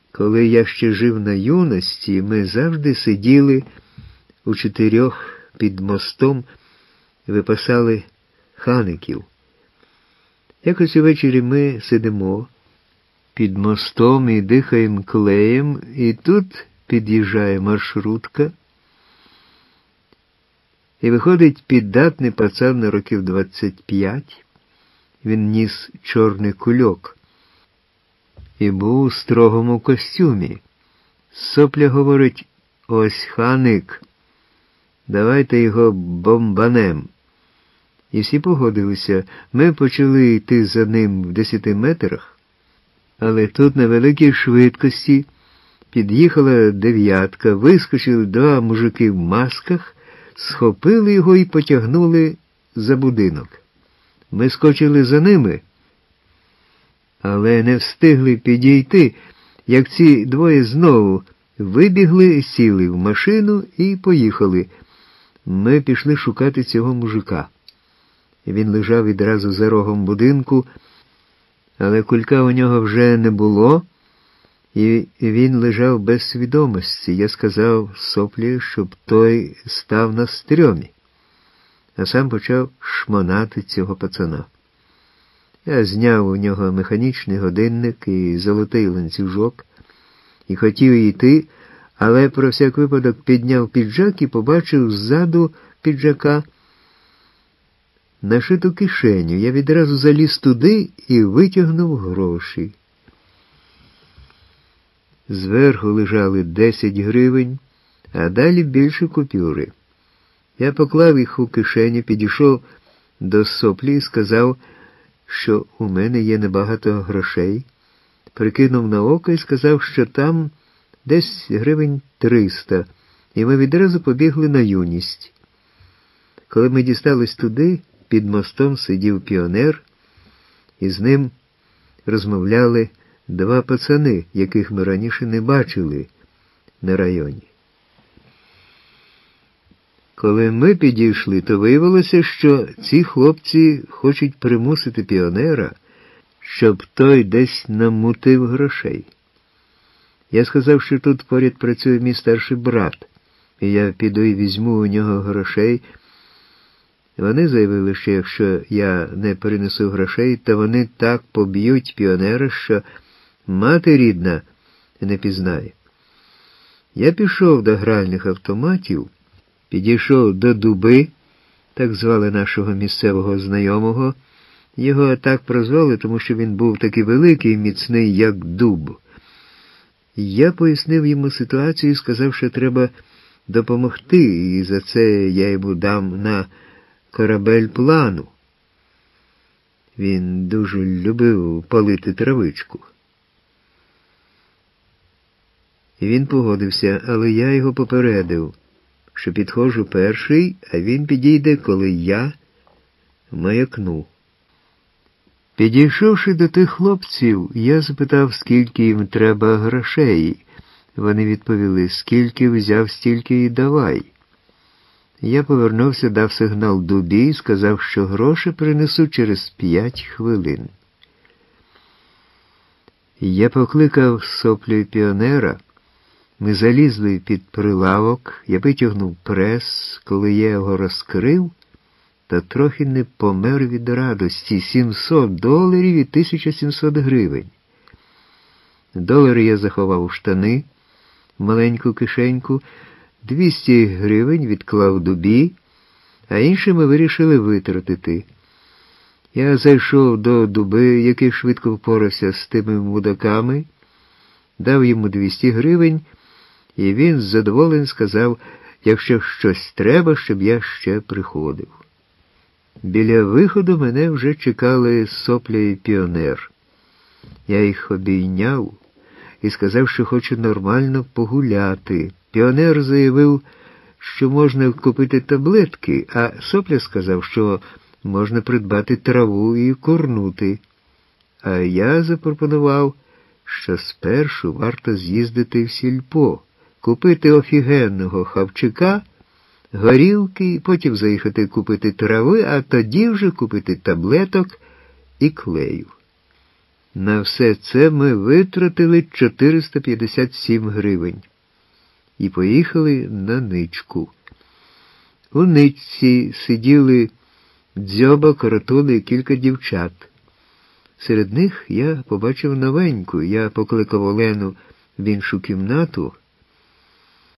Коли я ще жив на юності, ми завжди сиділи у 4 під мостом, випасали хаників. Якось увечері ми сидимо під мостом і дихаємо клеєм, і тут під'їжджає маршрутка, і виходить піддатний пацан на років 25. Він ніс чорний кульок і був у строгому костюмі. Сопля говорить: «Ось ханик, давайте його бомбанем». І всі погодилися. Ми почали йти за ним в 10 метрах, але тут на великій швидкості під'їхала 9, вискочили 2 мужики в масках, схопили його і потягнули за будинок. Ми скочили за ними, але не встигли підійти, як ці двоє знову вибігли, сіли в машину і поїхали. Ми пішли шукати цього мужика. Він лежав відразу за рогом будинку, але кулька у нього вже не було, і він лежав без свідомості. Я сказав Соплі, щоб той став на стрьомі, а сам почав шмонати цього пацана. Я зняв у нього механічний годинник і золотий ланцюжок і хотів йти, але про всяк випадок підняв піджак і побачив ззаду піджака нашиту кишеню. Я відразу заліз туди і витягнув гроші. Зверху лежали 10 гривень, а далі більше купюри. Я поклав їх у кишеню, підійшов до Соплі і сказав, що у мене є небагато грошей, прикинув на око і сказав, що там десь гривень 300, і ми відразу побігли на юність. Коли ми дістались туди, під мостом сидів піонер, і з ним розмовляли 2 пацани, яких ми раніше не бачили на районі. Коли ми підійшли, то виявилося, що ці хлопці хочуть примусити піонера, щоб той десь намутив грошей. Я сказав, що тут поряд працює мій старший брат, і я піду і візьму у нього грошей. Вони заявили, що якщо я не перенесу грошей, то вони так поб'ють піонера, що мати рідна не пізнає. Я пішов до гральних автоматів, підійшов до Дуби, так звали нашого місцевого знайомого. Його так прозвали, тому що він був такий великий і міцний, як дуб. Я пояснив йому ситуацію і сказав, що треба допомогти, і за це я йому дам на корабель плану. Він дуже любив палити травичку. І він погодився, але я його попередив, що підходжу перший, а він підійде, коли я маякну. Підійшовши до тих хлопців, я запитав, скільки їм треба грошей. Вони відповіли, скільки взяв, стільки і давай. Я повернувся, дав сигнал Дубі і сказав, що гроші принесу через 5 хвилин. Я покликав Соплю і піонера. Ми залізли під прилавок, я витягнув прес. Коли я його розкрив, то трохи не помер від радості. $700 і 1700 гривень. Долари я заховав у штани, в маленьку кишеньку, 200 гривень відклав Дубі, а інші ми вирішили витратити. Я зайшов до Дуби, який швидко впорався з тими мудаками, дав йому 200 гривень, і він задоволений сказав, якщо щось треба, щоб я ще приходив. Біля виходу мене вже чекали Сопля і піонер. Я їх обійняв і сказав, що хочу нормально погуляти. Піонер заявив, що можна купити таблетки, а Сопля сказав, що можна придбати траву і курнути. А я запропонував, що спершу варто з'їздити в сільпо, купити офігенного хавчика, горілки, потім заїхати купити трави, а тоді вже купити таблеток і клею. На все це ми витратили 457 гривень і поїхали на Ничку. У Ничці сиділи Дзьоба, Коротули і кілька дівчат. Серед них я побачив новеньку. Я покликав Олену в іншу кімнату,